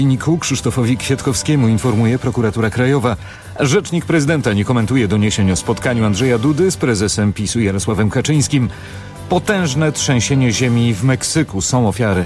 Niku Krzysztofowi Kwiatkowskiemu, informuje prokuratura krajowa. Rzecznik prezydenta nie komentuje doniesień o spotkaniu Andrzeja Dudy z prezesem PiS-u Jarosławem Kaczyńskim. Potężne trzęsienie ziemi w Meksyku, są ofiary.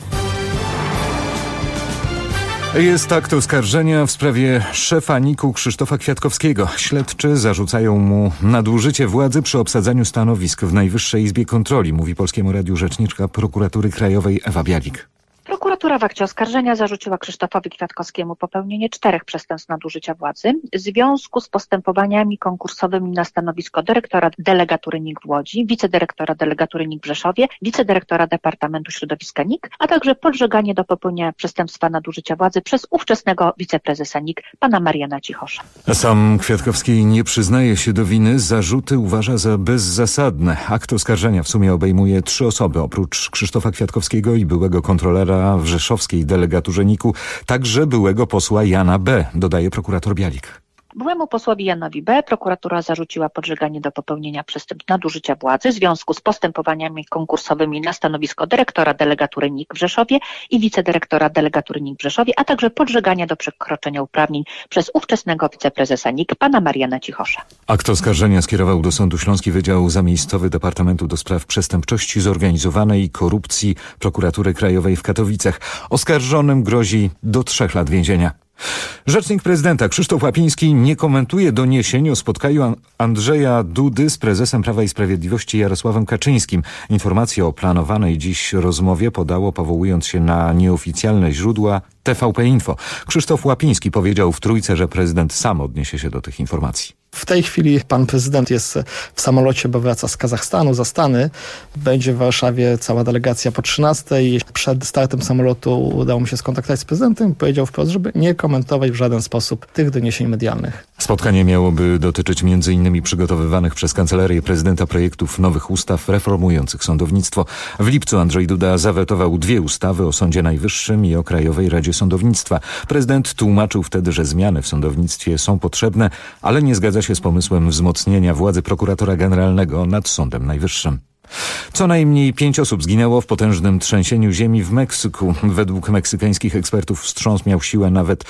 Jest akt oskarżenia w sprawie szefa NIK-u Krzysztofa Kwiatkowskiego. Śledczy zarzucają mu nadużycie władzy przy obsadzaniu stanowisk w Najwyższej Izbie Kontroli, mówi Polskiemu Radiu rzeczniczka prokuratury krajowej Ewa Bialik. Prokuratura w akcie oskarżenia zarzuciła Krzysztofowi Kwiatkowskiemu popełnienie 4 przestępstw nadużycia władzy w związku z postępowaniami konkursowymi na stanowisko dyrektora delegatury NIK w Łodzi, wicedyrektora delegatury NIK w Rzeszowie, wicedyrektora Departamentu Środowiska NIK, a także podżeganie do popełnienia przestępstwa nadużycia władzy przez ówczesnego wiceprezesa NIK, pana Mariana Cichosza. Sam Kwiatkowski nie przyznaje się do winy, zarzuty uważa za bezzasadne. Akt oskarżenia w sumie obejmuje 3 osoby, oprócz Krzysztofa Kwiatkowskiego i byłego kontrolera w rzeszowskiej delegaturze NIK-u, także byłego posła Jana B., dodaje prokurator Bialik. Byłemu posłowi Janowi B. prokuratura zarzuciła podżeganie do popełnienia przestępstw nadużycia władzy w związku z postępowaniami konkursowymi na stanowisko dyrektora delegatury NIK w Rzeszowie i wicedyrektora delegatury NIK w Rzeszowie, a także podżegania do przekroczenia uprawnień przez ówczesnego wiceprezesa NIK, pana Mariana Cichosza. Akt oskarżenia skierował do Sądu Śląski Wydział Zamiejscowy Departamentu do Spraw Przestępczości Zorganizowanej i Korupcji Prokuratury Krajowej w Katowicach. Oskarżonym grozi do 3 lat więzienia. Rzecznik prezydenta Krzysztof Łapiński nie komentuje doniesień o spotkaniu Andrzeja Dudy z prezesem Prawa i Sprawiedliwości Jarosławem Kaczyńskim. Informacje o planowanej dziś rozmowie podało, powołując się na nieoficjalne źródła, TVP Info. Krzysztof Łapiński powiedział w Trójce, że prezydent sam odniesie się do tych informacji. W tej chwili pan prezydent jest w samolocie, bo wraca z Kazachstanu, z Astany. Będzie w Warszawie cała delegacja po 13:00. Przed startem samolotu udało mi się skontaktować z prezydentem. Powiedział wprost, żeby nie komentować w żaden sposób tych doniesień medialnych. Spotkanie miałoby dotyczyć m.in. przygotowywanych przez Kancelarię Prezydenta projektów nowych ustaw reformujących sądownictwo. W lipcu Andrzej Duda zawetował 2 ustawy o Sądzie Najwyższym i o Krajowej Radzie Sądownictwa. Prezydent tłumaczył wtedy, że zmiany w sądownictwie są potrzebne, ale nie zgadza się z pomysłem wzmocnienia władzy prokuratora generalnego nad Sądem Najwyższym. Co najmniej 5 osób zginęło w potężnym trzęsieniu ziemi w Meksyku. Według meksykańskich ekspertów wstrząs miał siłę nawet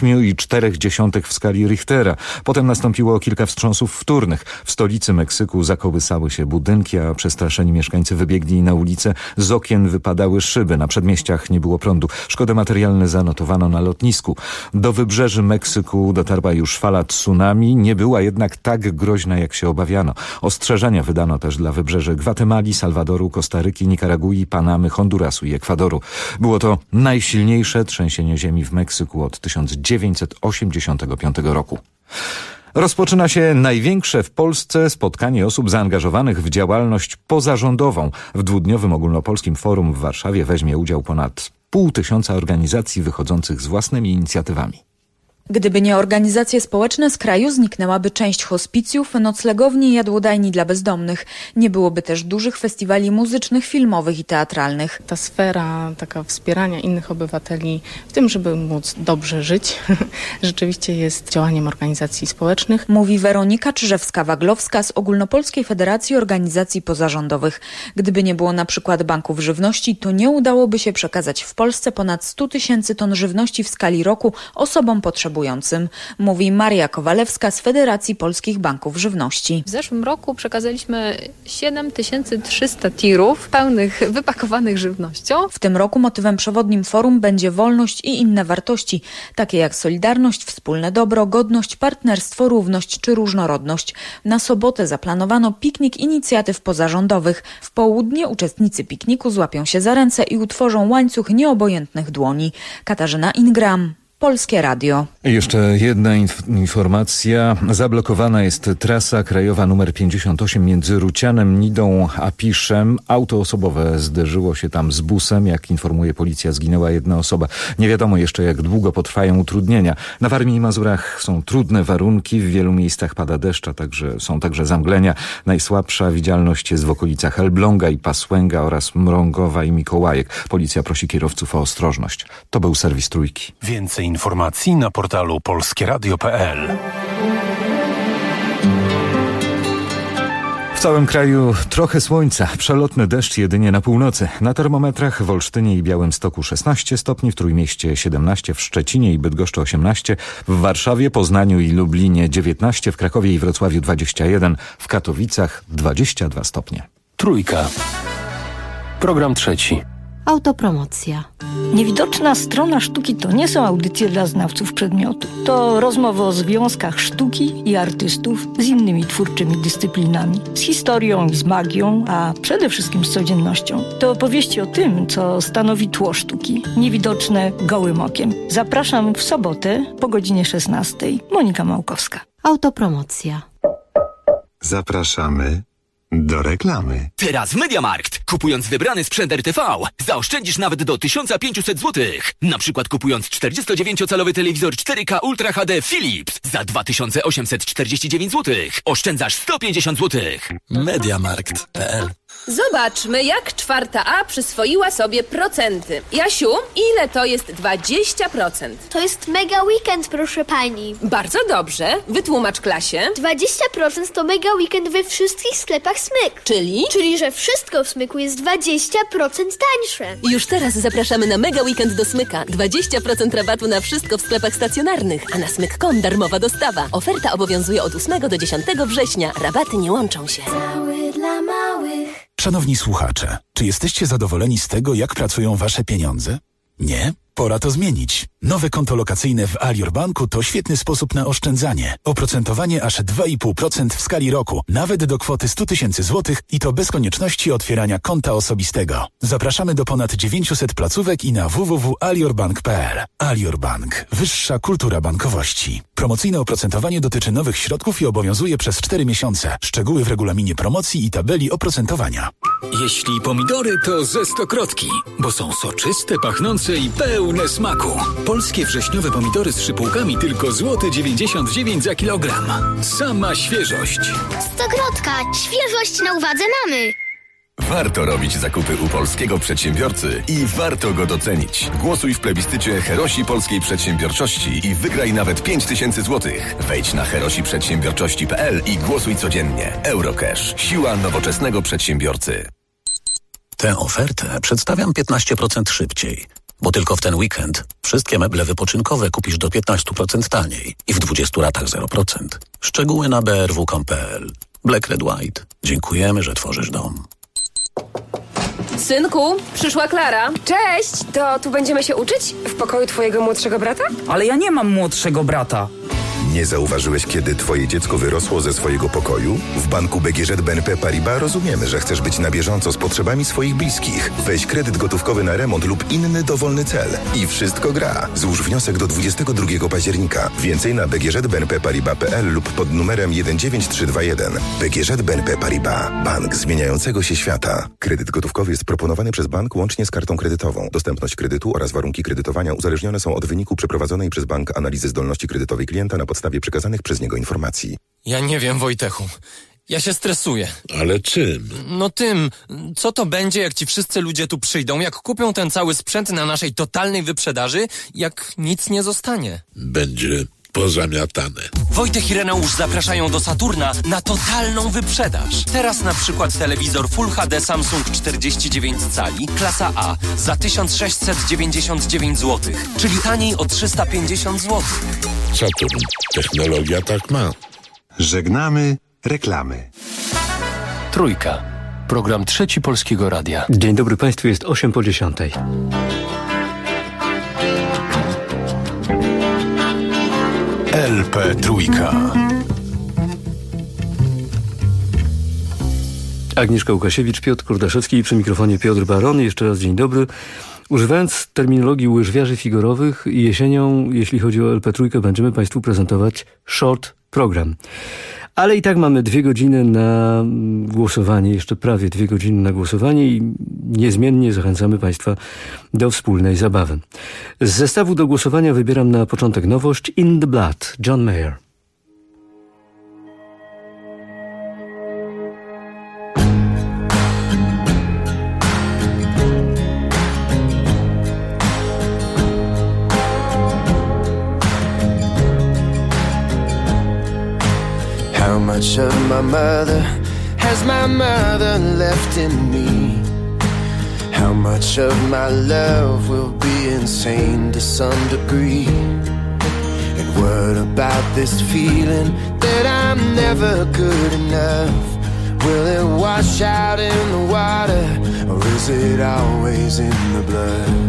8,4 w skali Richtera. Potem nastąpiło kilka wstrząsów wtórnych. W stolicy Meksyku zakołysały się budynki, a przestraszeni mieszkańcy wybiegli na ulicę. Z okien wypadały szyby. Na przedmieściach nie było prądu. Szkody materialne zanotowano na lotnisku. Do wybrzeży Meksyku dotarła już fala tsunami. Nie była jednak tak groźna, jak się obawiano. Ostrzeżenia wydano też dla wybrzeży Gwatemali, Salwadoru, Kostaryki, Nikaragui, Panamy, Hondurasu i Ekwadoru. Było to najsilniejsze trzęsienie ziemi w Meksyku od 1985 roku. Rozpoczyna się największe w Polsce spotkanie osób zaangażowanych w działalność pozarządową. W 2-dniowym ogólnopolskim forum w Warszawie weźmie udział ponad 500 organizacji wychodzących z własnymi inicjatywami. Gdyby nie organizacje społeczne, z kraju zniknęłaby część hospicjów, noclegowni i jadłodajni dla bezdomnych. Nie byłoby też dużych festiwali muzycznych, filmowych i teatralnych. Ta sfera taka wspierania innych obywateli w tym, żeby móc dobrze żyć, rzeczywiście jest działaniem organizacji społecznych. Mówi Weronika Czyżewska-Waglowska z Ogólnopolskiej Federacji Organizacji Pozarządowych. Gdyby nie było na przykład banków żywności, to nie udałoby się przekazać w Polsce ponad 100 000 ton żywności w skali roku osobom potrzebującym. Mówi Maria Kowalewska z Federacji Polskich Banków Żywności. W zeszłym roku przekazaliśmy 7300 tirów pełnych, wypakowanych żywnością. W tym roku motywem przewodnim forum będzie wolność i inne wartości, takie jak solidarność, wspólne dobro, godność, partnerstwo, równość czy różnorodność. Na sobotę zaplanowano piknik inicjatyw pozarządowych. W południe uczestnicy pikniku złapią się za ręce i utworzą łańcuch nieobojętnych dłoni. Katarzyna Ingram, Polskie Radio. Jeszcze jedna informacja. Zablokowana jest trasa krajowa nr 58 między Rucianem, Nidą a Piszem. Auto osobowe zderzyło się tam z busem. Jak informuje policja, zginęła 1 osoba. Nie wiadomo jeszcze, jak długo potrwają utrudnienia. Na Warmii i Mazurach są trudne warunki. W wielu miejscach pada deszcz, są także zamglenia. Najsłabsza widzialność jest w okolicach Elbląga i Pasłęga oraz Mrągowa i Mikołajek. Policja prosi kierowców o ostrożność. To był serwis Trójki. Więcej informacji na portalu polskieradio.pl. W całym kraju trochę słońca, przelotny deszcz jedynie na północy. Na termometrach w Olsztynie i Białymstoku 16 stopni, w Trójmieście 17, w Szczecinie i Bydgoszczy 18, w Warszawie, Poznaniu i Lublinie 19, w Krakowie i Wrocławiu 21, w Katowicach 22 stopnie. Trójka. Program trzeci. Autopromocja. Niewidoczna strona sztuki to nie są audycje dla znawców przedmiotu. To rozmowy o związkach sztuki i artystów z innymi twórczymi dyscyplinami, z historią i z magią, a przede wszystkim z codziennością. To opowieści o tym, co stanowi tło sztuki, niewidoczne gołym okiem. Zapraszam w sobotę po godzinie 16. Monika Małkowska. Autopromocja. Zapraszamy do reklamy. Teraz w MediaMarkt. Kupując wybrany sprzęt RTV, zaoszczędzisz nawet do 1500 zł. Na przykład kupując 49-calowy telewizor 4K Ultra HD Philips za 2849 zł. Oszczędzasz 150 zł. MediaMarkt.pl. Zobaczmy, jak 4A przyswoiła sobie procenty. Jasiu, ile to jest 20%? To jest mega weekend, proszę pani. Bardzo dobrze. Wytłumacz klasie. 20% to mega weekend we wszystkich sklepach Smyk. Czyli? Czyli, że wszystko w Smyku jest 20% tańsze. Już teraz zapraszamy na mega weekend do Smyka. 20% rabatu na wszystko w sklepach stacjonarnych, a na smyk.com darmowa dostawa. Oferta obowiązuje od 8 do 10 września. Rabaty nie łączą się. Cały dla małych. Szanowni słuchacze, czy jesteście zadowoleni z tego, jak pracują wasze pieniądze? Nie? Pora to zmienić. Nowe konto lokacyjne w Alior Banku to świetny sposób na oszczędzanie. Oprocentowanie aż 2,5% w skali roku, nawet do kwoty 100 000 złotych i to bez konieczności otwierania konta osobistego. Zapraszamy do ponad 900 placówek i na www.aliorbank.pl. Alior Bank. Wyższa kultura bankowości. Promocyjne oprocentowanie dotyczy nowych środków i obowiązuje przez 4 miesiące. Szczegóły w regulaminie promocji i tabeli oprocentowania. Jeśli pomidory, to ze Stokrotki, bo są soczyste, pachnące i pełne smaku. Polskie wrześniowe pomidory z szypułkami tylko złoty 99 za kilogram. Sama świeżość. Stokrotka. Świeżość na uwadze mamy. Warto robić zakupy u polskiego przedsiębiorcy i warto go docenić. Głosuj w plebiscycie Herosi Polskiej Przedsiębiorczości i wygraj nawet 5000 zł. Wejdź na herosiprzedsiębiorczości.pl i głosuj codziennie. Eurocash. Siła nowoczesnego przedsiębiorcy. Tę ofertę przedstawiam 15% szybciej, bo tylko w ten weekend wszystkie meble wypoczynkowe kupisz do 15% taniej i w 20 ratach 0%. Szczegóły na brw.com.pl. Black Red White. Dziękujemy, że tworzysz dom. Synku, przyszła Klara. Cześć! To tu będziemy się uczyć? W pokoju twojego młodszego brata? Ale ja nie mam młodszego brata. Nie zauważyłeś, kiedy twoje dziecko wyrosło ze swojego pokoju? W banku BGŻ BNP Paribas rozumiemy, że chcesz być na bieżąco z potrzebami swoich bliskich. Weź kredyt gotówkowy na remont lub inny dowolny cel. I wszystko gra. Złóż wniosek do 22 października. Więcej na bgżbnpparibas.pl lub pod numerem 19321. BGŻ BNP Paribas. Bank zmieniającego się świata. Kredyt gotówkowy jest proponowany przez bank łącznie z kartą kredytową. Dostępność kredytu oraz warunki kredytowania uzależnione są od wyniku przeprowadzonej przez bank analizy zdolności kredytowej klienta na podstawie przekazanych przez niego informacji. Ja nie wiem, Wojtechu. Ja się stresuję. Ale czym? No tym. Co to będzie, jak ci wszyscy ludzie tu przyjdą, jak kupią ten cały sprzęt na naszej totalnej wyprzedaży, jak nic nie zostanie? Będzie pozamiatane. Wojtek i Reneusz zapraszają do Saturna na totalną wyprzedaż. Teraz na przykład telewizor Full HD Samsung 49 cali, klasa A za 1699 zł, czyli taniej o 350 zł. Saturn. Technologia tak ma. Żegnamy reklamy. Trójka. Program trzeci Polskiego Radia. Dzień dobry Państwu, jest 8:50. LP Trójka. Agnieszka Łukasiewicz, Piotr Kordaszewski i przy mikrofonie Piotr Baron. Jeszcze raz dzień dobry. Używając terminologii łyżwiarzy figorowych, jesienią, jeśli chodzi o LP Trójkę, będziemy Państwu prezentować short program. Ale i tak mamy 2 godziny na głosowanie, jeszcze prawie 2 godziny na głosowanie i niezmiennie zachęcamy Państwa do wspólnej zabawy. Z zestawu do głosowania wybieram na początek nowość In the Blood, John Mayer. How much of my mother, has my mother left in me? How much of my love will be insane to some degree? And what about this feeling that I'm never good enough? Will it wash out in the water, or is it always in the blood?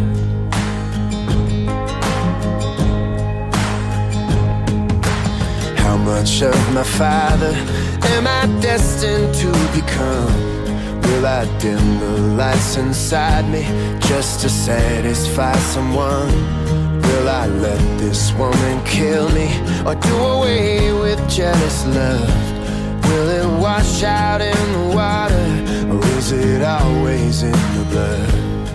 How much of my father am I destined to become? Will I dim the lights inside me just to satisfy someone? Will I let this woman kill me, or do away with jealous love? Will it wash out in the water, or is it always in the blood?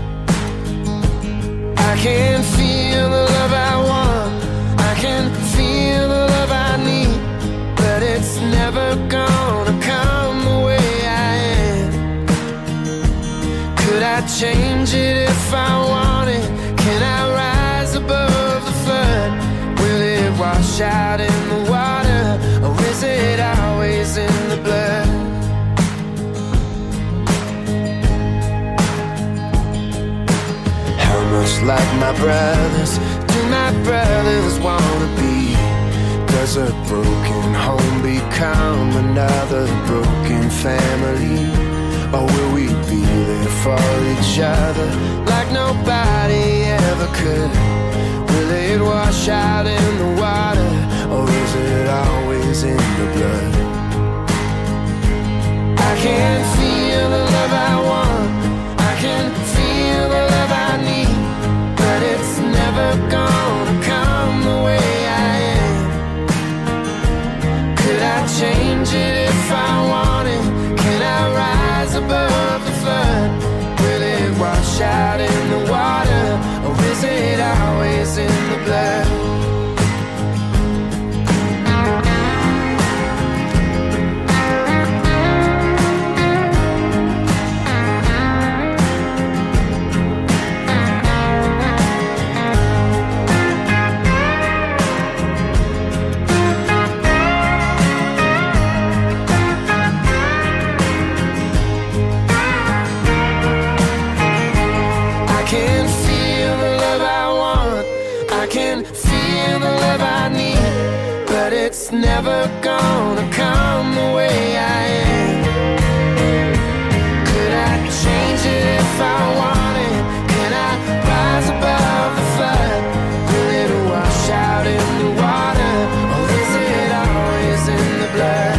I can feel the love I want, I can feel the love I need, but it's never gonna come the way I am. Could I change it if I wanted? Can I rise above the flood? Will it wash out in the water, or is it always in the blood? How much like my brothers do my brothers wanna be? Does a broken home become another broken family? Or will we be there for each other like nobody ever could? Will it wash out in the water, or is it always in the blood? I can feel the love I want, I can feel the love I need, but it's never gonna come the way I am. Could I change it if I wanted? Can I rise above the flood? Will it wash out in the water, or is it always in the blood? It's never gonna come the way I am. Could I change it if I wanted? Can I rise above the flood? Will it wash out in the water, or is it always in the blood?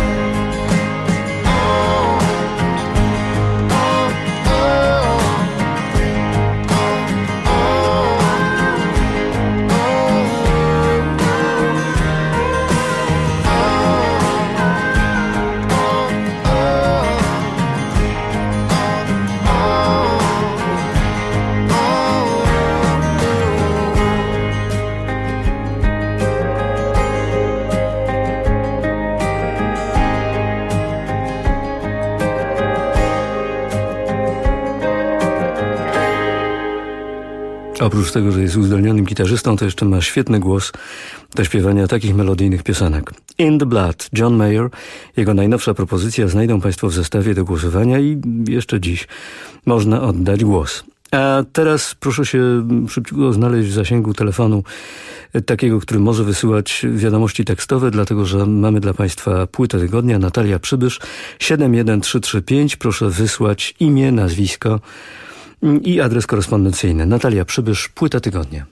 Oprócz tego, że jest uzdolnionym gitarzystą, to jeszcze ma świetny głos do śpiewania takich melodyjnych piosenek. In the Blood, John Mayer. Jego najnowsza propozycja znajdą Państwo w zestawie do głosowania i jeszcze dziś można oddać głos. A teraz proszę się szybciutko znaleźć w zasięgu telefonu takiego, który może wysyłać wiadomości tekstowe, dlatego że mamy dla Państwa płytę tygodnia. Natalia Przybysz, 71335. Proszę wysłać imię, nazwisko i adres korespondencyjny. Natalia Przybysz, płyta tygodnia.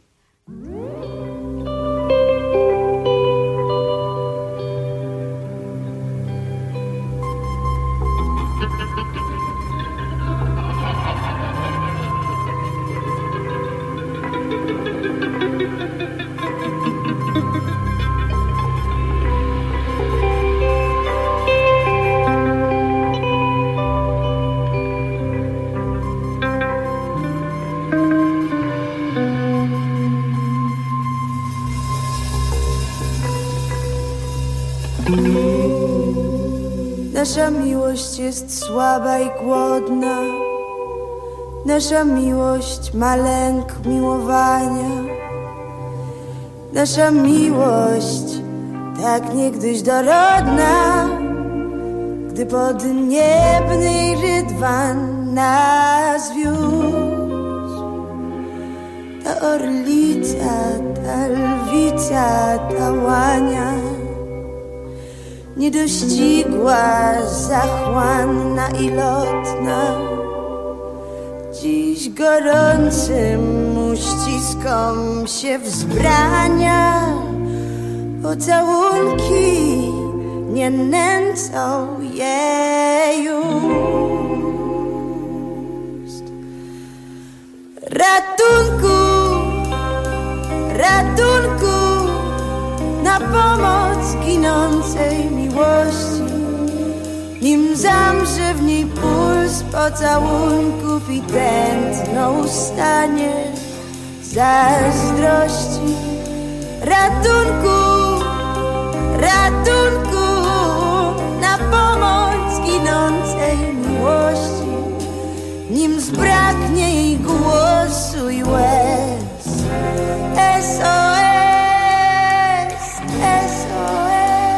Nasza miłość jest słaba i głodna. Nasza miłość ma lęk miłowania. Nasza miłość tak niegdyś dorodna. gdy podniebny rydwan nas wiózł. Ta orlica, ta lwica, ta łania, niedościgła, zachłanna i lotna, dziś gorącym uściskom się wzbrania. Pocałunki nie nęcą jej ust. Ratunku, ratunku, na pomoc ginącej miłości, nim zamrze w niej puls pocałunków i tętno ustanie zazdrości. Ratunku, ratunku, na pomoc ginącej miłości, nim zbraknie jej głosu i łez. SOS, SOS.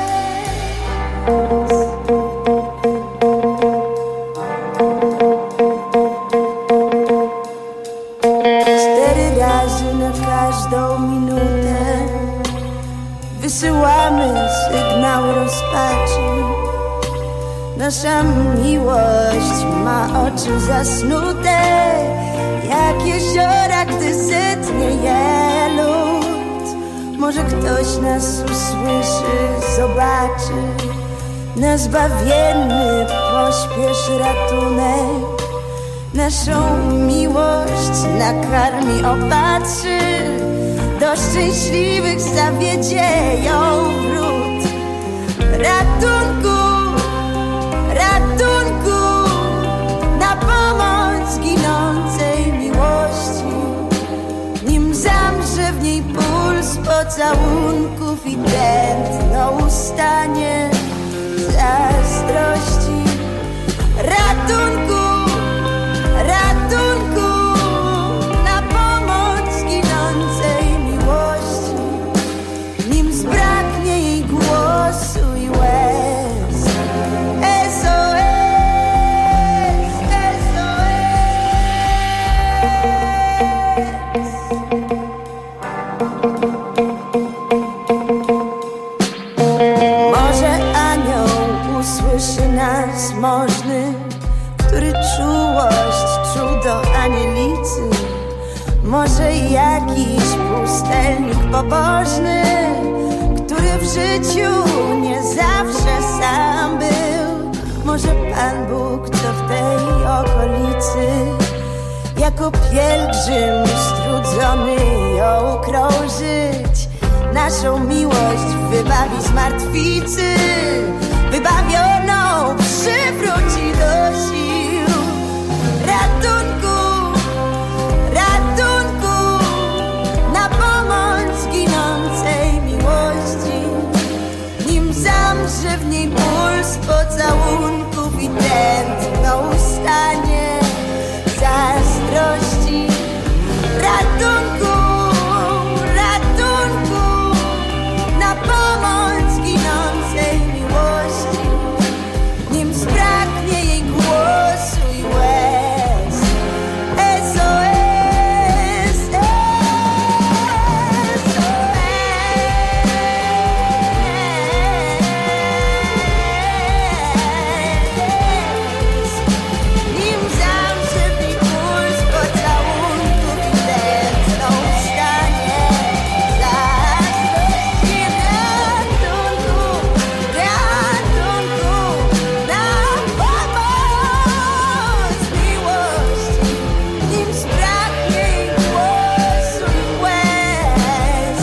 4 razy na każdą minutę wysyłamy sygnał rozpaczy. Nasza miłość ma oczy zasnute jak jeziora, gdy sytnie je lód. Może ktoś nas usłyszy, zobaczy, na zbawienny pośpiesz ratunek. Naszą miłość nakarmi, opatrzy, do szczęśliwych zawiedzie ją wrót. Ratunku, ratunku, na pomoc ginącej miłości, nim zamrze w niej puls pocałunków i tętno ustanie zazdrości. Ratunku, ratunku, na pomoc ginącej miłości, nim zbraknie jej głosu i łez. SOS, Może anioł usłyszy nas możny, który czułość czuł do anielicy. Może jakiś pustelnik pobożny, który w życiu nie zawsze sam był. Może Pan Bóg, co w tej okolicy, jako pielgrzym strudzony ją krążyć, naszą miłość wybawi z martwicy, wybawioną przywróci do sił. Ratunku, ratunku, na pomoc ginącej miłości, nim zamrze w niej puls pocałunków i tętno ustanie zazdrości. Ratunku, ratunku, na pomoc ginącej miłości, nim zbraknie jej głosu i łez. SOS, SOS, nim zamrze w niej puls pocałunków i tętno ustanie zazdrości. Ratunku, ratunku, na pomoc miłości, nim zbraknie jej głosu i łez.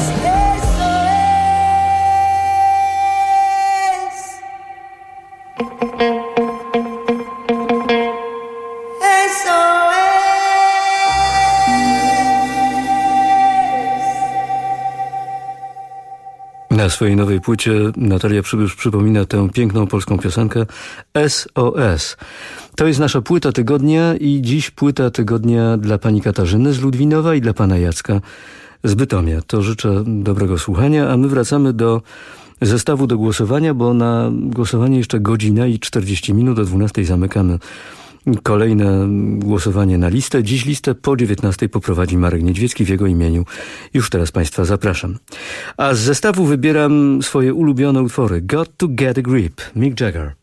Na swojej nowej płycie Natalia Przybysz przypomina tę piękną polską piosenkę SOS. To jest nasza płyta tygodnia i dziś płyta tygodnia dla pani Katarzyny z Ludwinowa i dla pana Jacka z Bytomia. To życzę dobrego słuchania, a my wracamy do zestawu do głosowania, bo na głosowanie jeszcze godzina i 40 minut. O 12 zamykamy kolejne głosowanie na listę. Dziś listę po 19 poprowadzi Marek Niedźwiecki. W jego imieniu już teraz Państwa zapraszam. A z zestawu wybieram swoje ulubione utwory. Got to Get a Grip, Mick Jagger.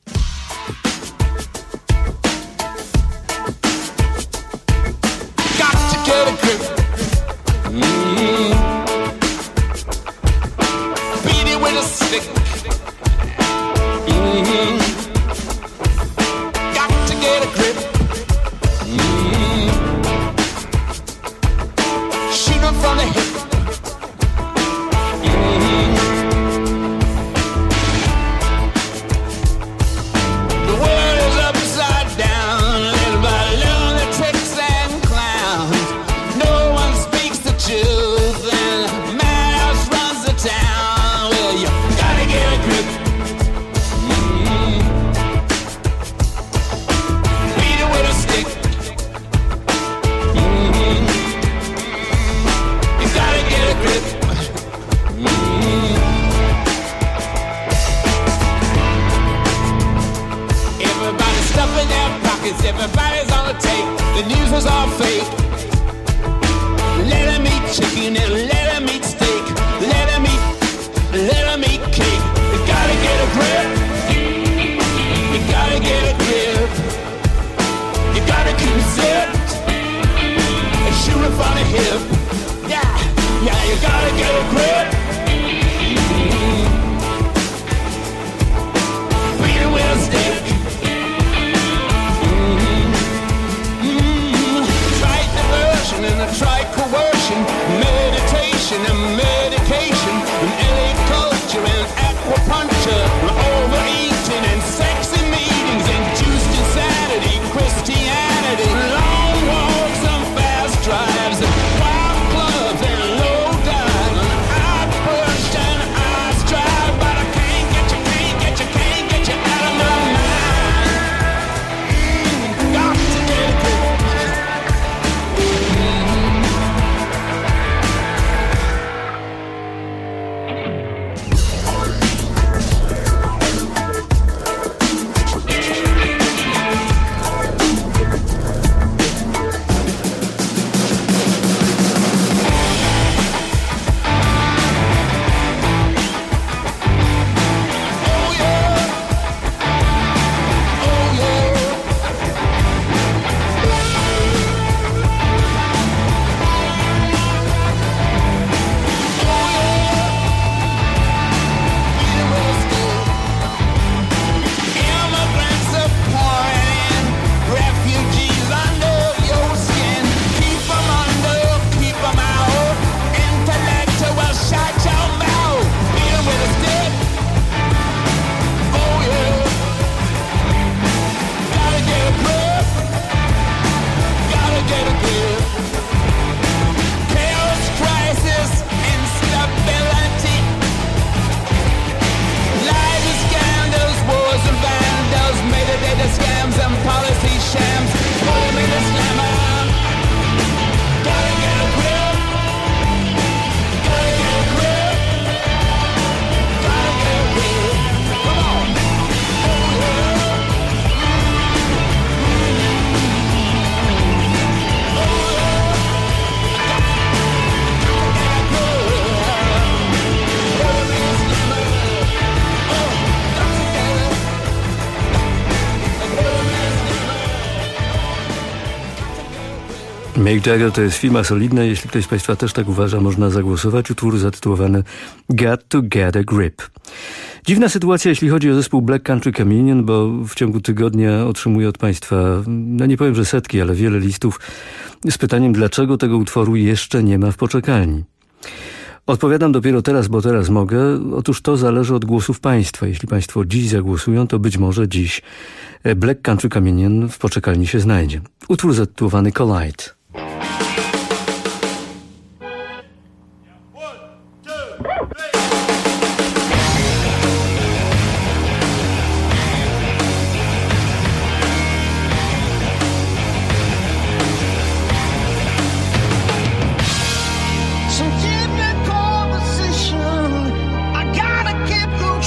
Everybody's on the take. The news was all fake. Let them eat chicken and let them eat steak. Let them eat cake. You gotta get a grip. You gotta get a grip. You gotta keep it zipped and shoot it from the hip. Yeah, yeah, you gotta get a grip. Beat it with a stick. And I try coercion, meditation and medication, and LA culture and aquapuncture, and overeating and sexy meetings and juiced insanity, Christianity, long walks and fast drives, and wild clubs and low dives, and I pushed and I strive, but I can't get you out of my mind. Got to get a grip. Mick Jagger to jest firma solidna. Jeśli ktoś z Państwa też tak uważa, można zagłosować. Utwór zatytułowany Got to Get a Grip. Dziwna sytuacja, jeśli chodzi o zespół Black Country Communion, bo w ciągu tygodnia otrzymuję od Państwa, no nie powiem, że setki, ale wiele listów z pytaniem, dlaczego tego utworu jeszcze nie ma w poczekalni. Odpowiadam dopiero teraz, bo teraz mogę. Otóż to zależy od głosów Państwa. Jeśli Państwo dziś zagłosują, to być może dziś Black Country Communion w poczekalni się znajdzie. Utwór zatytułowany Collide. So keep that conversation. I gotta keep the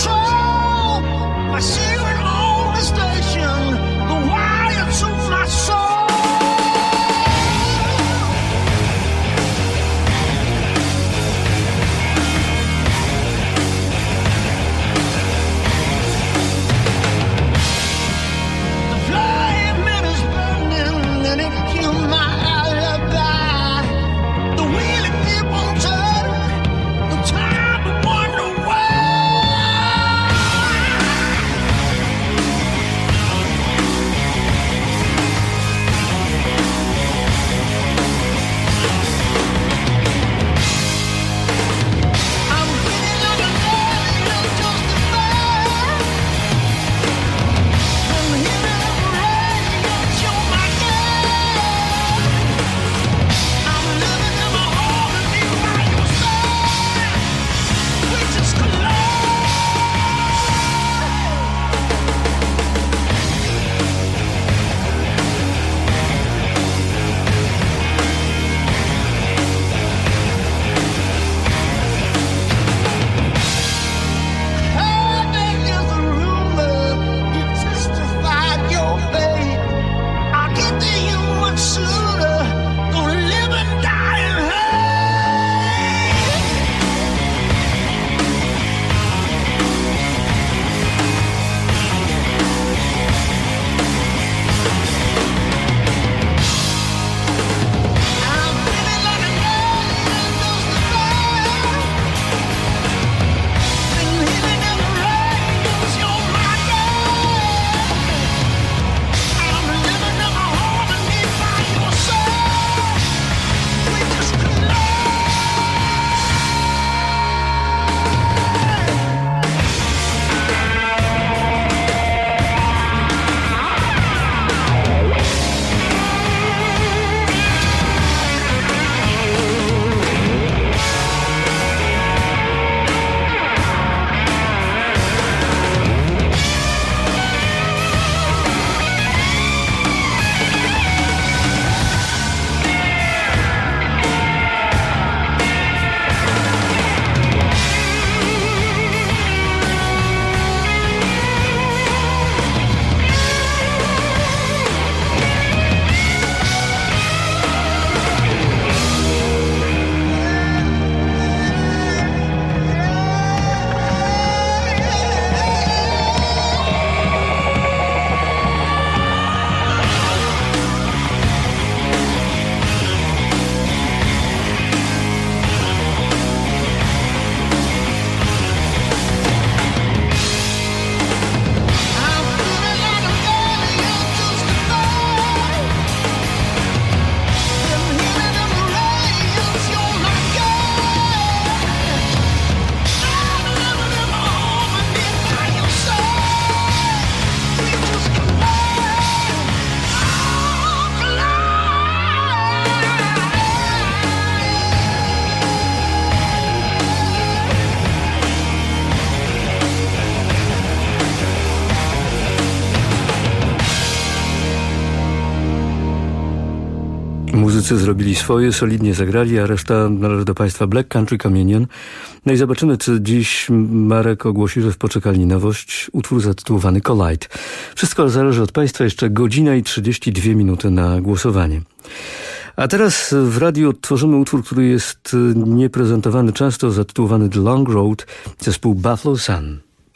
muzycy zrobili swoje, solidnie zagrali, a reszta należy do państwa Black Country Communion. No i zobaczymy, czy dziś Marek ogłosi, że w poczekalni nowość, utwór zatytułowany Collide. Wszystko zależy od państwa, jeszcze godzina i 32 minuty na głosowanie. A teraz w radiu odtworzymy utwór, który jest nieprezentowany często, zatytułowany The Long Road, zespół Buffalo Sun.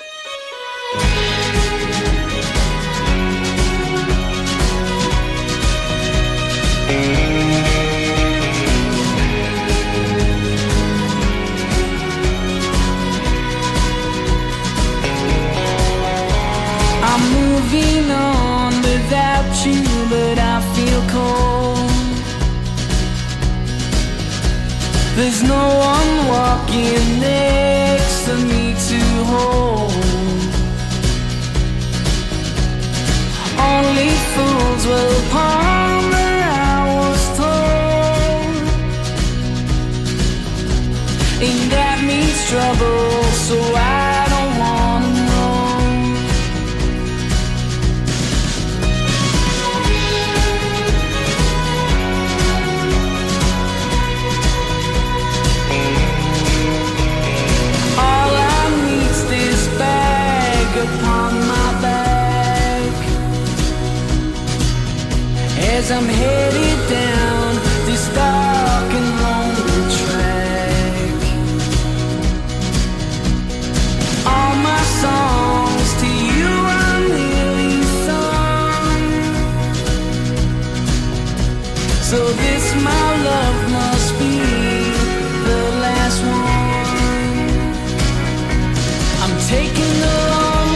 I'm moving on without you, but I feel cold. There's no one walking next to me to hold. Only fools will ponder, I was told. And that means trouble, so I don't wanna know. Upon my back as I'm headed down this dark and lonely track. All my songs to you are nearly sung, so this my love must be the last one. I'm taking the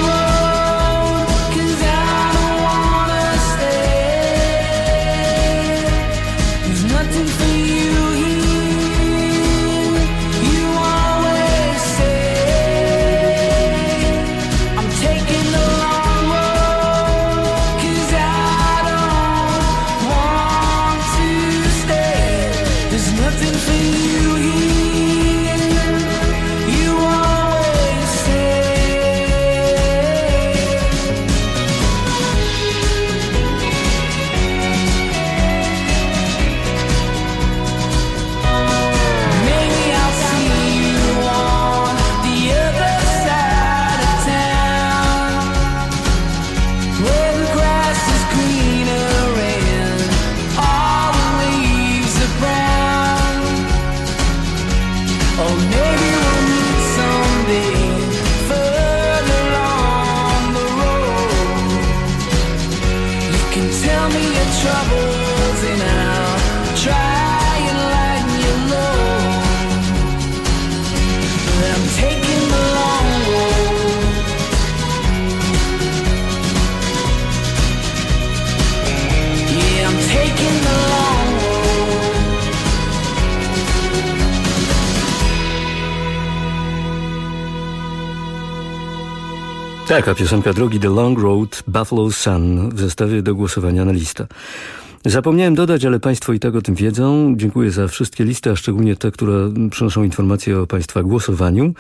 Taka piosenka drogi The Long Road, Buffalo Sun w zestawie do głosowania na listę. Zapomniałem dodać, ale państwo i tak o tym wiedzą. Dziękuję za wszystkie listy, a szczególnie te, które przynoszą informacje o państwa głosowaniu,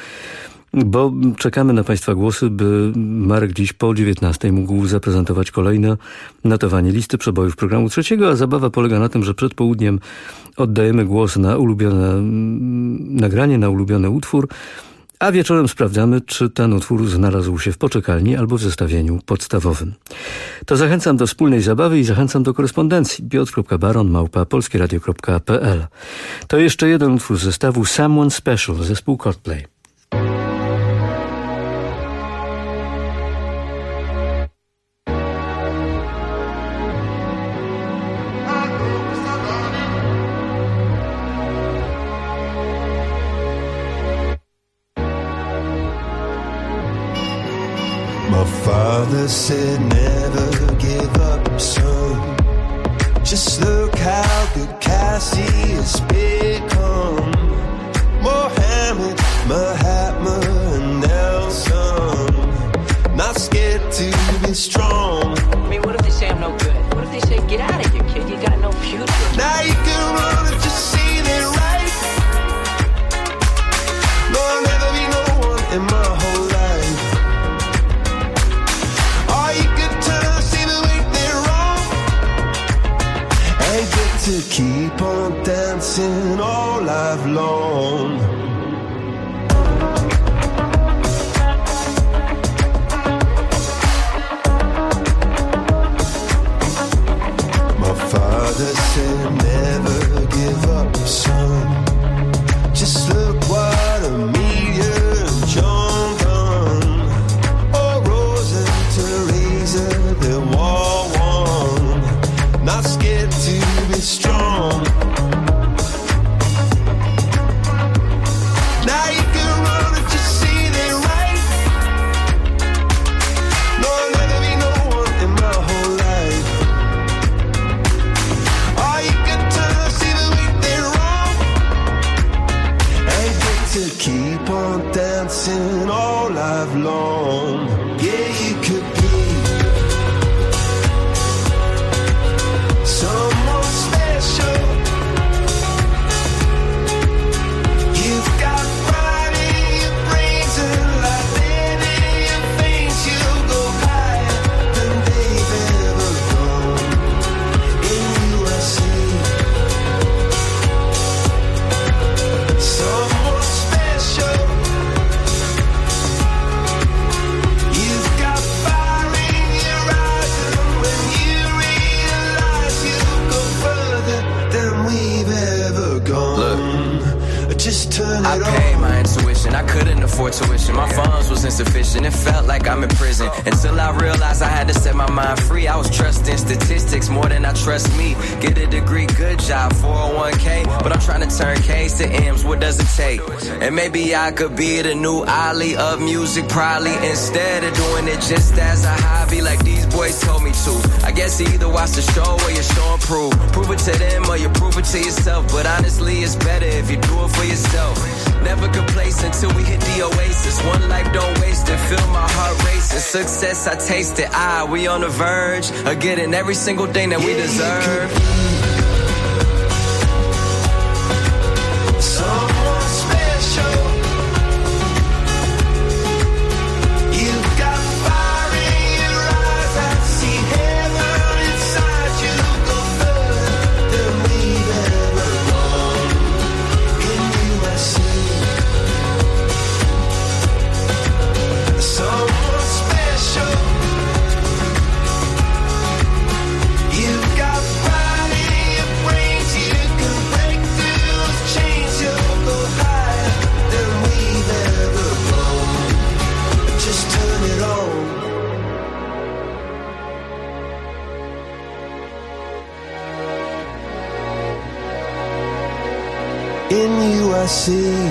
bo czekamy na państwa głosy, by Marek dziś po 19 mógł zaprezentować kolejne notowanie listy przebojów programu trzeciego, a zabawa polega na tym, że przed południem oddajemy głos na ulubione nagranie, na ulubiony utwór, a wieczorem sprawdzamy, czy ten utwór znalazł się w poczekalni albo w zestawieniu podstawowym. To zachęcam do wspólnej zabawy i zachęcam do korespondencji. piotr.baron@polskieradio.pl. To jeszcze jeden utwór z zestawu Someone Special, zespół Coldplay. My father said never give up, son. Just look how good Cassie has become. Mohammed, Mahatma and Nelson. Not scared to be strong. I mean, what if they say I'm no good? What if they say, get out of here, kid, you got no future? Now you can run and just see it right. No, I'll never be no one in my whole life. To keep on dancing all life long. My father said never give up, son. Just look what a meteor and John done. Oh, Rose and Teresa, they're war one. Not scared to be strong. Now you can run if you see they're right. No, I'll never be no one in my whole life. Or you can turn, see the weak, they're wrong. And get to keep on dancing all life long. Yeah, you could be someone special. You've got pride in your brains and lightning in your veins. You'll go higher than they've ever gone. In you I see someone special. You've got fire in your eyes, and when you realize you'll go further than we've ever gone. Just turn it I on. paid my intuition, I couldn't afford tuition. My funds was insufficient, it felt like I'm in prison. Until I realized I had to set my mind free. I was trusting statistics more than I trust me. Get a degree, good job, 401k. But I'm trying to turn K's to M's, what does it take? And maybe I could be the new Ali of music, probably. Instead of doing it just as a hobby like these boys told me to. I guess you either watch the show or you show and prove. Prove it to them or you prove it to yourself. But honestly, it's better if you do it for yourself. Never complacent till we hit the oasis. One life, don't waste it. Feel my heart racing. Success, I taste it. We on the verge of getting every single thing that we deserve. Someone special. You've got fire in your eyes. I see heaven inside you. Go further than we've ever gone. In you I see someone special. You've got pride in your brains. You can break through those chains. You'll go higher than we've ever gone. Just turn it on. In you I see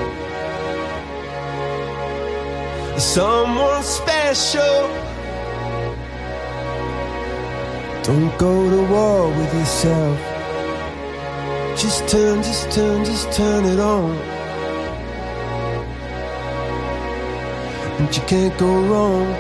someone special. Don't go to war with yourself. Just turn it on. And you can't go wrong.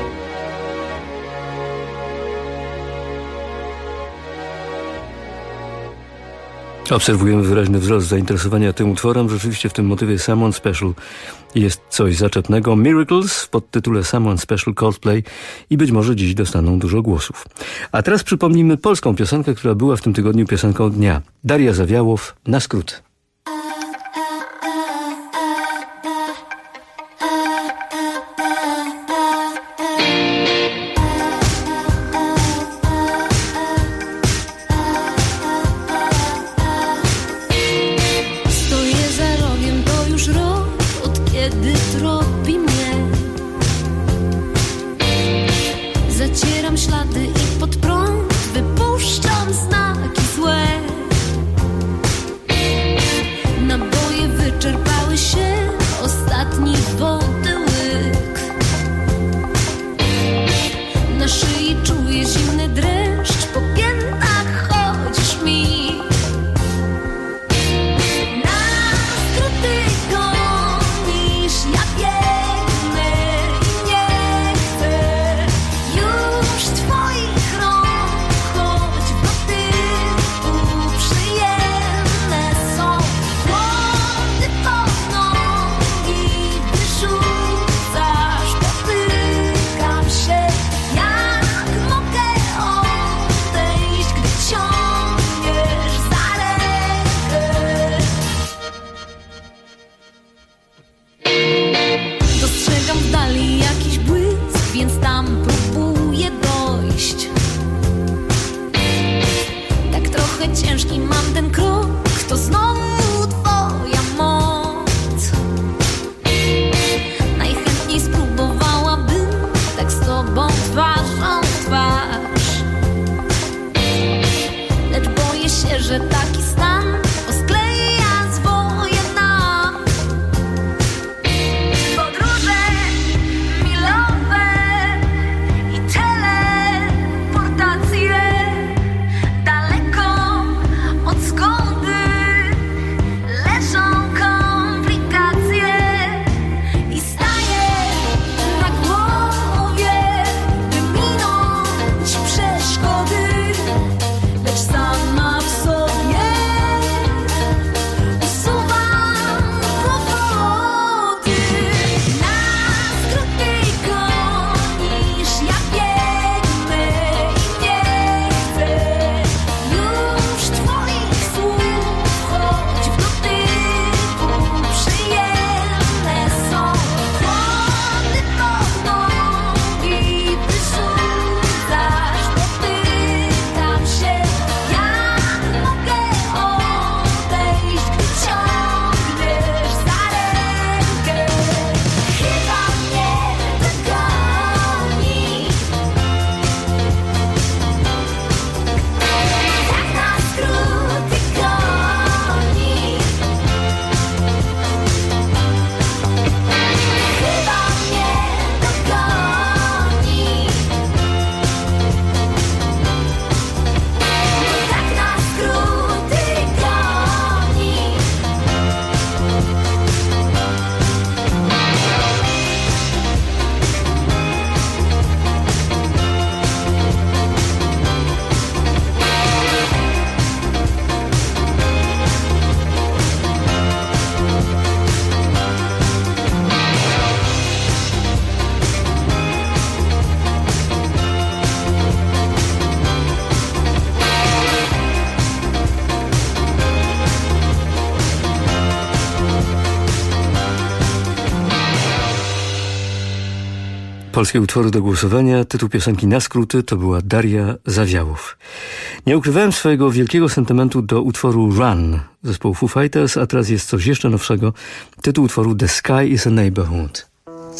Obserwujemy wyraźny wzrost zainteresowania tym utworem. Rzeczywiście w tym motywie Someone Special jest coś zaczepnego. Miracles w podtytule Someone Special Coldplay i być może dziś dostaną dużo głosów. A teraz przypomnijmy polską piosenkę, która była w tym tygodniu piosenką dnia. Daria Zawiałow, Na skrót. Stoję za rogiem, to już rok, od kiedy tropi mnie. Zacieram ślady i pod prąd wypuszczam znaki złe. Naboje wyczerpały się, ostatni wody łyk. Na szyi czuję zimny dreszcz, po piętach chodzisz mi. Sure. polskie utwory do głosowania. Tytuł piosenki na skróty to była Daria Zawiałów. Nie ukrywałem swojego wielkiego sentymentu do utworu Run zespołu Foo Fighters, a teraz jest coś jeszcze nowszego. Tytuł utworu The Sky is a Neighborhood.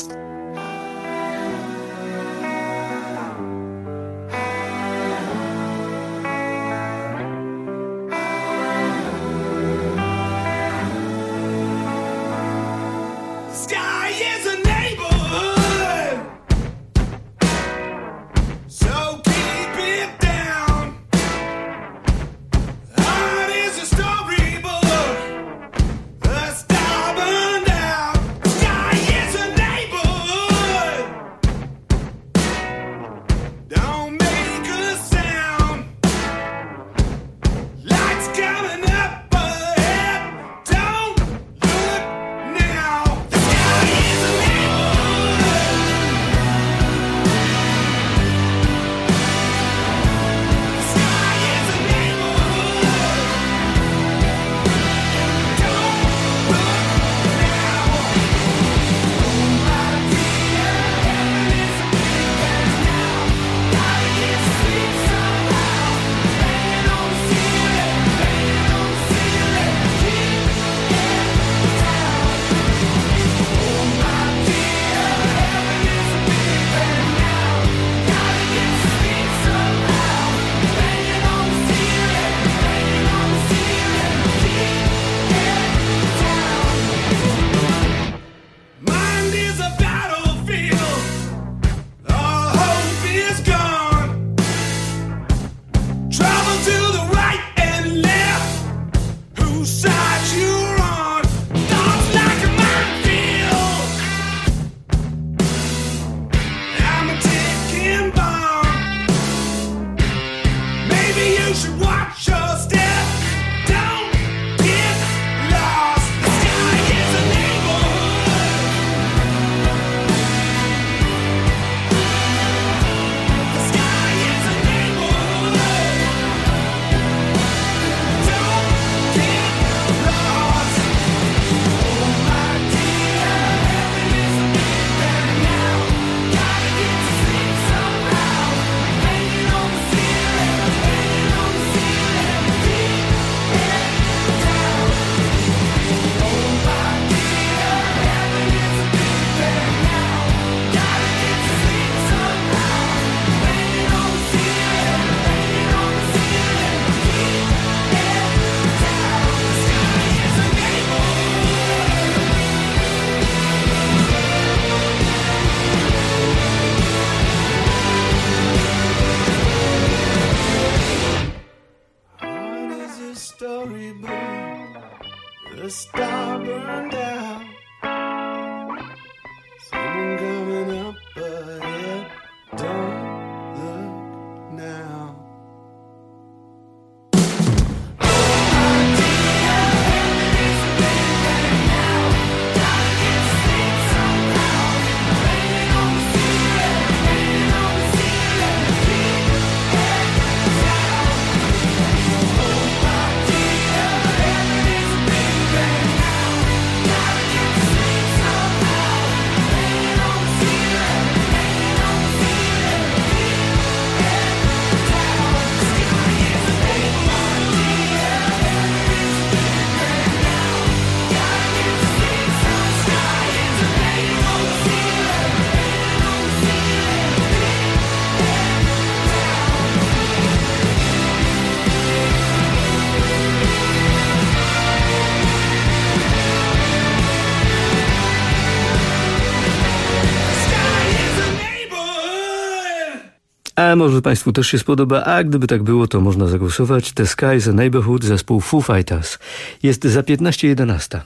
A może Państwu też się spodoba, a gdyby tak było, to można zagłosować. The Sky is a Neighborhood, zespół Foo Fighters. Jest za 15:11.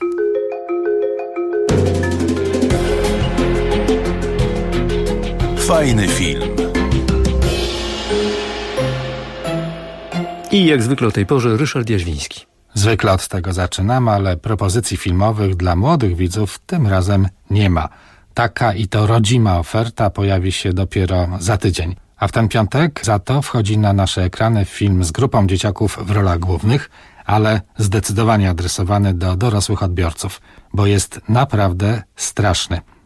Fajny film. I jak zwykle o tej porze Ryszard Jaźwiński. Zwykle od tego zaczynamy, ale propozycji filmowych dla młodych widzów tym razem nie ma. Taka i to rodzima oferta pojawi się dopiero za tydzień. A w ten piątek za to wchodzi na nasze ekrany film z grupą dzieciaków w rolach głównych, ale zdecydowanie adresowany do dorosłych odbiorców, bo jest naprawdę straszny.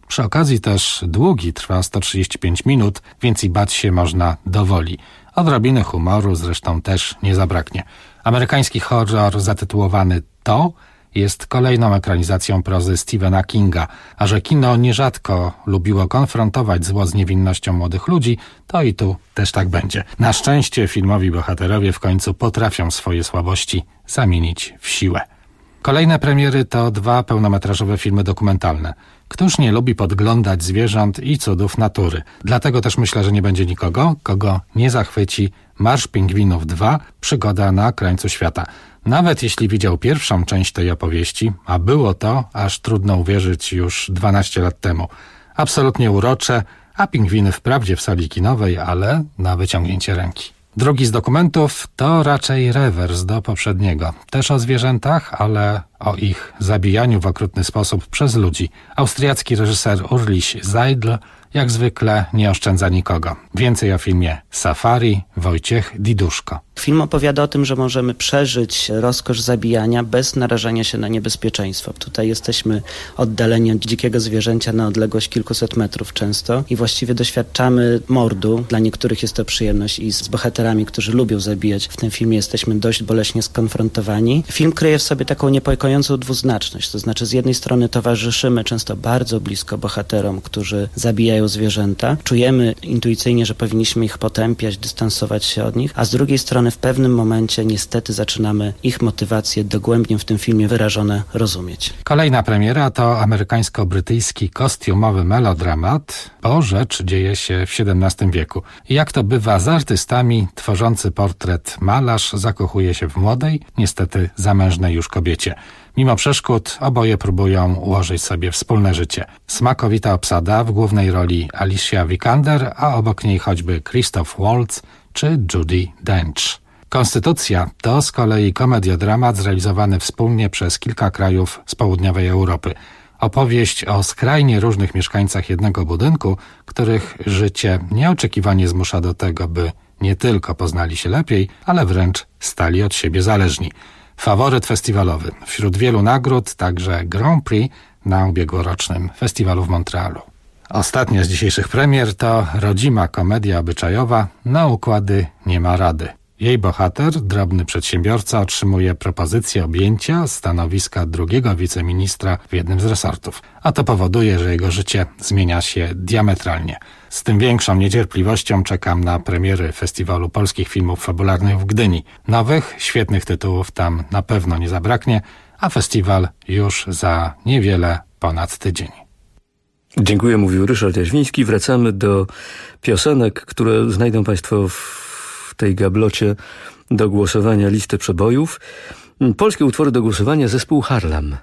Przy okazji też długi, trwa 135 minut, więc i bać się można dowoli. Odrobiny humoru zresztą też nie zabraknie. Amerykański horror zatytułowany To jest kolejną ekranizacją prozy Stephena Kinga, a że kino nierzadko lubiło konfrontować zło z niewinnością młodych ludzi, to i tu też tak będzie. Na szczęście filmowi bohaterowie w końcu potrafią swoje słabości zamienić w siłę. Kolejne premiery to 2 pełnometrażowe filmy dokumentalne. Któż nie lubi podglądać zwierząt i cudów natury? Dlatego też myślę, że nie będzie nikogo, kogo nie zachwyci Marsz Pingwinów 2 – Przygoda na krańcu świata. Nawet jeśli widział pierwszą część tej opowieści, a było to, aż trudno uwierzyć, już 12 lat temu. Absolutnie urocze, a pingwiny wprawdzie w sali kinowej, ale na wyciągnięcie ręki. Drugi z dokumentów to raczej rewers do poprzedniego. Też o zwierzętach, ale o ich zabijaniu w okrutny sposób przez ludzi. Austriacki reżyser Ulrich Seidl jak zwykle nie oszczędza nikogo. Więcej o filmie Safari, Wojciech Diduszko. Film opowiada o tym, że możemy przeżyć rozkosz zabijania bez narażania się na niebezpieczeństwo. Tutaj jesteśmy oddaleni od dzikiego zwierzęcia na odległość kilkuset metrów często i właściwie doświadczamy mordu. Dla niektórych jest to przyjemność i z bohaterami, którzy lubią zabijać, w tym filmie jesteśmy dość boleśnie skonfrontowani. Film kryje w sobie taką niepokojącą dwuznaczność, to znaczy z jednej strony towarzyszymy często bardzo blisko bohaterom, którzy zabijają zwierzęta. Czujemy intuicyjnie, że powinniśmy ich potępiać, dystansować się od nich, a z drugiej strony w pewnym momencie niestety zaczynamy ich motywacje dogłębnie w tym filmie wyrażone rozumieć. Kolejna premiera to amerykańsko-brytyjski kostiumowy melodramat, bo rzecz dzieje się w XVII wieku. I jak to bywa z artystami, tworzący portret malarz zakochuje się w młodej, niestety zamężnej już kobiecie. Mimo przeszkód oboje próbują ułożyć sobie wspólne życie. Smakowita obsada, w głównej roli Alicia Vikander, a obok niej choćby Christoph Waltz czy Judi Dench. Konstytucja to z kolei komediodramat zrealizowany wspólnie przez kilka krajów z południowej Europy. Opowieść o skrajnie różnych mieszkańcach jednego budynku, których życie nieoczekiwanie zmusza do tego, by nie tylko poznali się lepiej, ale wręcz stali od siebie zależni. Faworyt festiwalowy. Wśród wielu nagród także Grand Prix na ubiegłorocznym festiwalu w Montrealu. Ostatnia z dzisiejszych premier to rodzima komedia obyczajowa Na układy nie ma rady. Jej bohater, drobny przedsiębiorca, otrzymuje propozycję objęcia stanowiska drugiego wiceministra w jednym z resortów. A to powoduje, że jego życie zmienia się diametralnie. Z tym większą niecierpliwością czekam na premiery Festiwalu Polskich Filmów Fabularnych w Gdyni. Nowych, świetnych tytułów tam na pewno nie zabraknie, a festiwal już za niewiele ponad tydzień. Dziękuję, mówił Ryszard Jaźwiński. Wracamy do piosenek, które znajdą Państwo w tej gablocie do głosowania listy przebojów. Polskie utwory do głosowania zespół Harlem.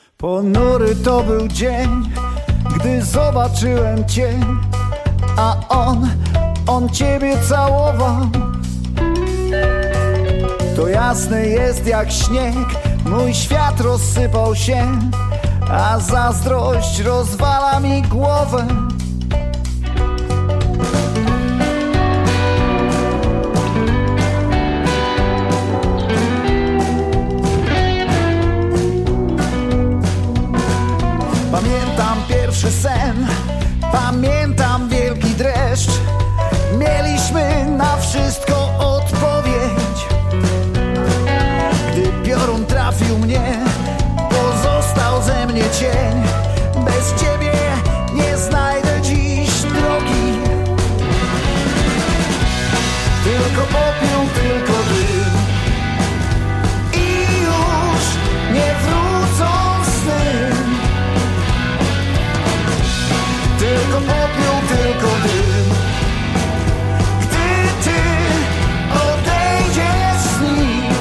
Ponury to był dzień, gdy zobaczyłem cię, a on ciebie całował. To jasne jest jak śnieg, mój świat rozsypał się, a zazdrość rozwala mi głowę. Pamiętam pierwszy sen, pamiętam wielki dreszcz. Mieliśmy na wszystko odpowiedź. Gdy piorun trafił mnie, pozostał ze mnie cień. Bez ciebie nie znajdę dziś drogi. Tylko popiół, tylko dym. I już nie wrócą sny. Tylko popiół, tylko dym. Gdy ty odejdziesz z nim.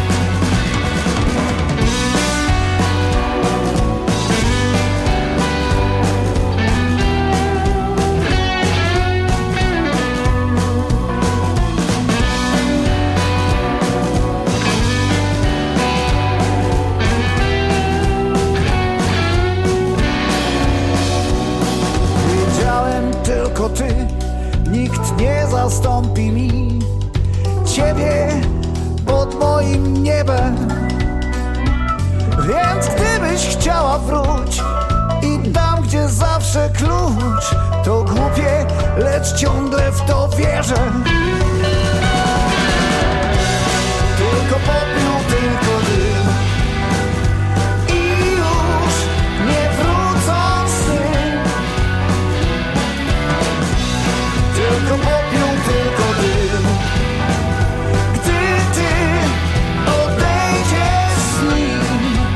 Tylko ty, nikt nie zastąpi mi ciebie pod moim niebem. Więc gdybyś chciała, wróć i tam, gdzie będzie zawsze klucz. To głupie, lecz ciągle w to wierzę. Tylko popiół, tylko dym i już nie wrócą sny. Tylko popiół, tylko dym, gdy ty odejdziesz z nim.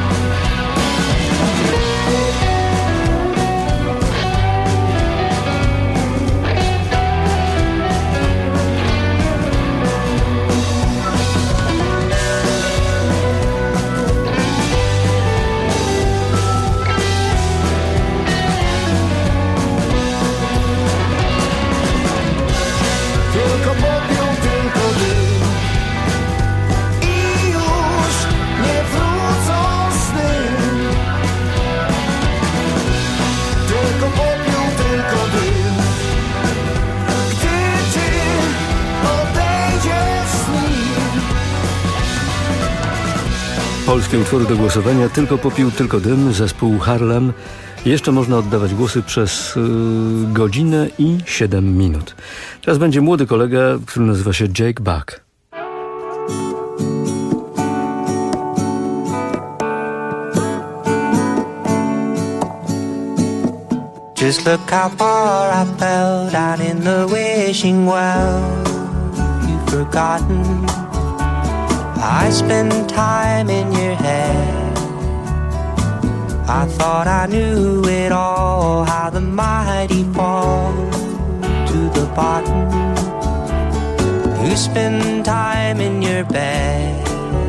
Tylko popiół, tylko dym i już nie wrócą sny. Tylko popiół, tylko dym, gdy ty odejdziesz z nim. Polskie utwory do głosowania, tylko popiół, tylko dym, zespół Harlem. Jeszcze można oddawać głosy przez godzinę i 7 minut. Teraz będzie młody kolega, który nazywa się Jake Buck. Just look how far I fell down in the wishing well. You've forgotten I spent time in your head. I thought I knew it all, how the mighty fall to the bottom. You spend time in your bed.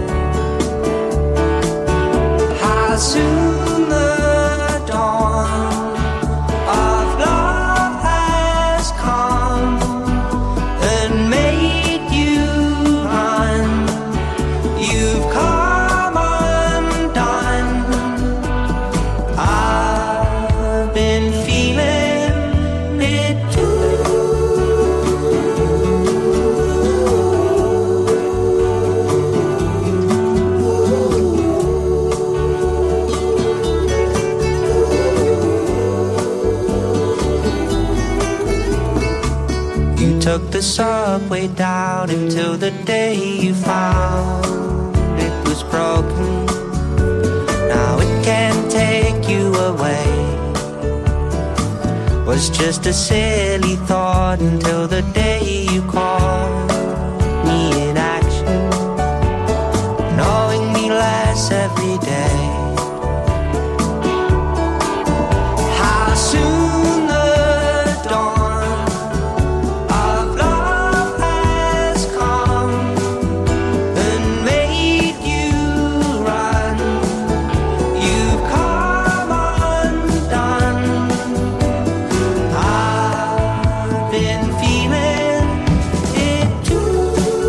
How soon the dawn of love has come and made you run. You've come undone. I've been feeling it too. You took the subway down until the day you found it was broken. Now it can't take you away. Was just a silly thought until the day you called me in action, knowing me less every day. How soon the dawn of love has come and made you run. You've come undone. I've been feeling it too.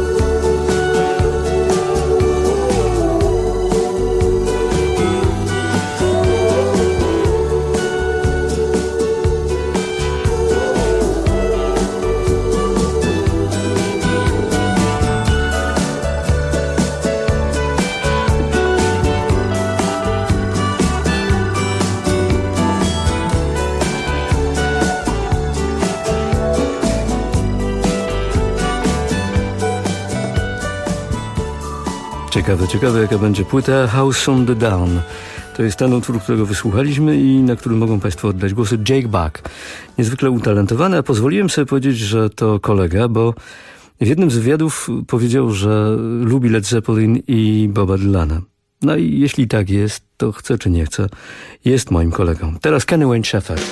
Ciekawe jaka będzie płyta House on the Down. To jest ten utwór, którego wysłuchaliśmy i na którym mogą Państwo oddać głosy. Jake Buck. Niezwykle utalentowany, a pozwoliłem sobie powiedzieć, że to kolega, bo w jednym z wywiadów powiedział, że lubi Led Zeppelin i Boba Dylana. No i jeśli tak jest, to chce czy nie chce, jest moim kolegą. Teraz Kenny Wayne Shepherd.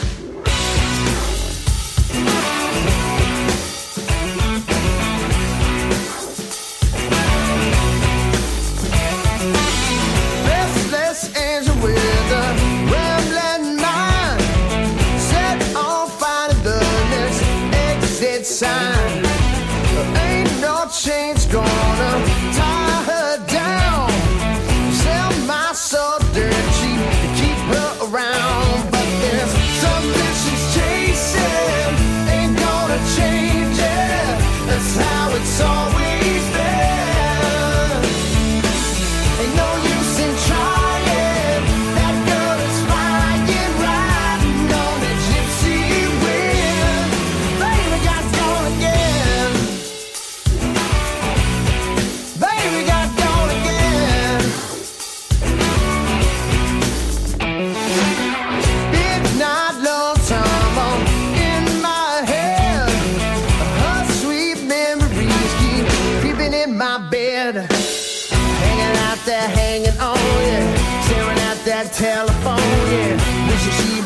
Restless angel with a rambling mind, set on finding the next exit sign. Ain't no change gonna tie her down. Sell my soul dirt cheap to keep her around, but there's something she's chasing, ain't gonna change it. That's how it's always been. Ain't no use in trying. That girl is flying right. No,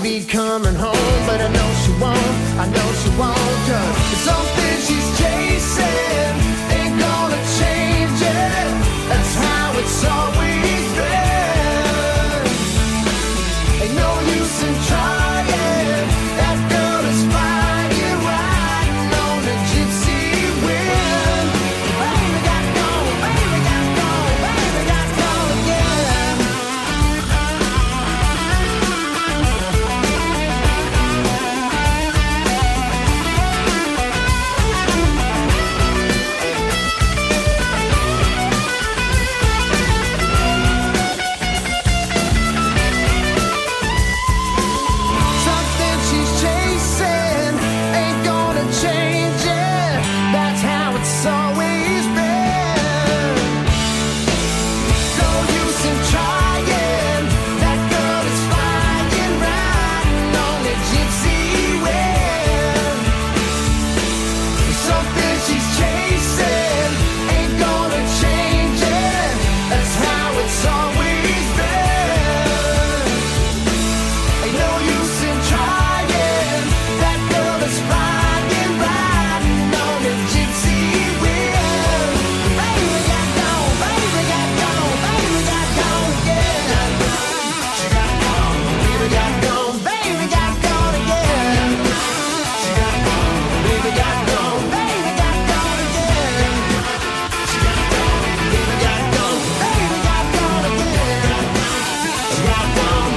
be coming home, but I know she won't, I know she won't, 'cause something she's chasing ain't gonna change it. That's how it's always been. Ain't no use in trying, that girl is flying riding on a gypsy wind. Baby got gone, baby got gone, baby got gone again. Something she's chasing ain't gonna change it. That's how it's always been. No use in trying, that girl is flying riding on a gypsy wind. Something she's chasing ain't gonna change it. That's how it's always been. Ain't no use in trying, that girl is flying riding on a gypsy wind. Baby got gone, baby got gone, baby got gone again. She got gone, baby got gone, baby got gone again. She got gone, baby got gone, baby got gone again. She got gone, baby got gone, baby got gone again. Got gone.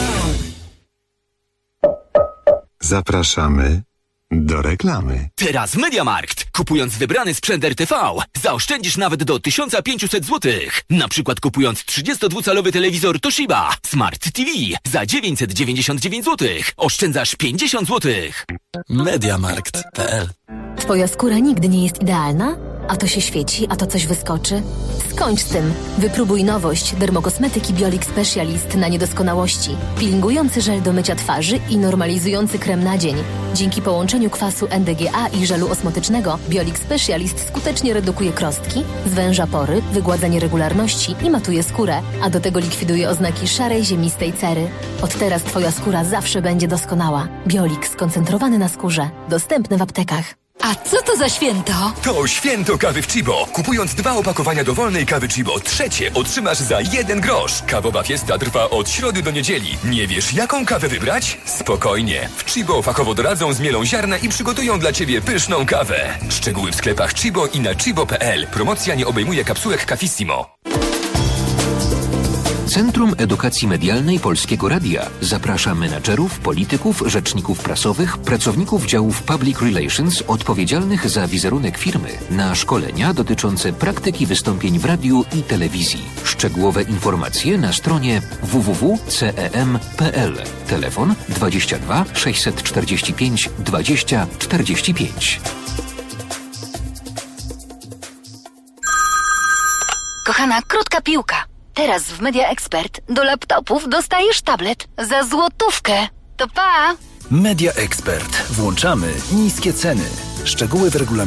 Zapraszamy do reklamy. Teraz w Mediamarkt. Kupując wybrany sprzęt RTV, zaoszczędzisz nawet do 1500 zł. Na przykład kupując 32-calowy telewizor Toshiba Smart TV za 999 zł. Oszczędzasz 50 zł. Mediamarkt.pl. Twoja skóra nigdy nie jest idealna? A to się świeci, a to coś wyskoczy? Skończ z tym. Wypróbuj nowość dermokosmetyki Biolix Specialist na niedoskonałości. Peelingujący żel do mycia twarzy i normalizujący krem na dzień. Dzięki połączeniu kwasu NDGA i żelu osmotycznego Biolix Specialist skutecznie redukuje krostki, zwęża pory, wygładza nieregularności i matuje skórę, a do tego likwiduje oznaki szarej, ziemistej cery. Od teraz Twoja skóra zawsze będzie doskonała. Biolix skoncentrowany na skórze. Dostępny w aptekach. A co to za święto? To święto kawy w Chibo. Kupując 2 opakowania dowolnej kawy Chibo, trzecie otrzymasz za 1 grosz. Kawowa fiesta trwa od środy do niedzieli. Nie wiesz, jaką kawę wybrać? Spokojnie. W Chibo fachowo doradzą, zmielą ziarna i przygotują dla Ciebie pyszną kawę. Szczegóły w sklepach Chibo i na chibo.pl. Promocja nie obejmuje kapsułek Cafissimo. Centrum Edukacji Medialnej Polskiego Radia zaprasza menadżerów, polityków, rzeczników prasowych, pracowników działów Public Relations odpowiedzialnych za wizerunek firmy na szkolenia dotyczące praktyki wystąpień w radiu i telewizji. Szczegółowe informacje na stronie www.cem.pl. Telefon 22 645 20 45. Kochana, krótka piłka. Teraz w Media Expert do laptopów dostajesz tablet za złotówkę. To pa! Media Expert. Włączamy niskie ceny. Szczegóły w regulaminie.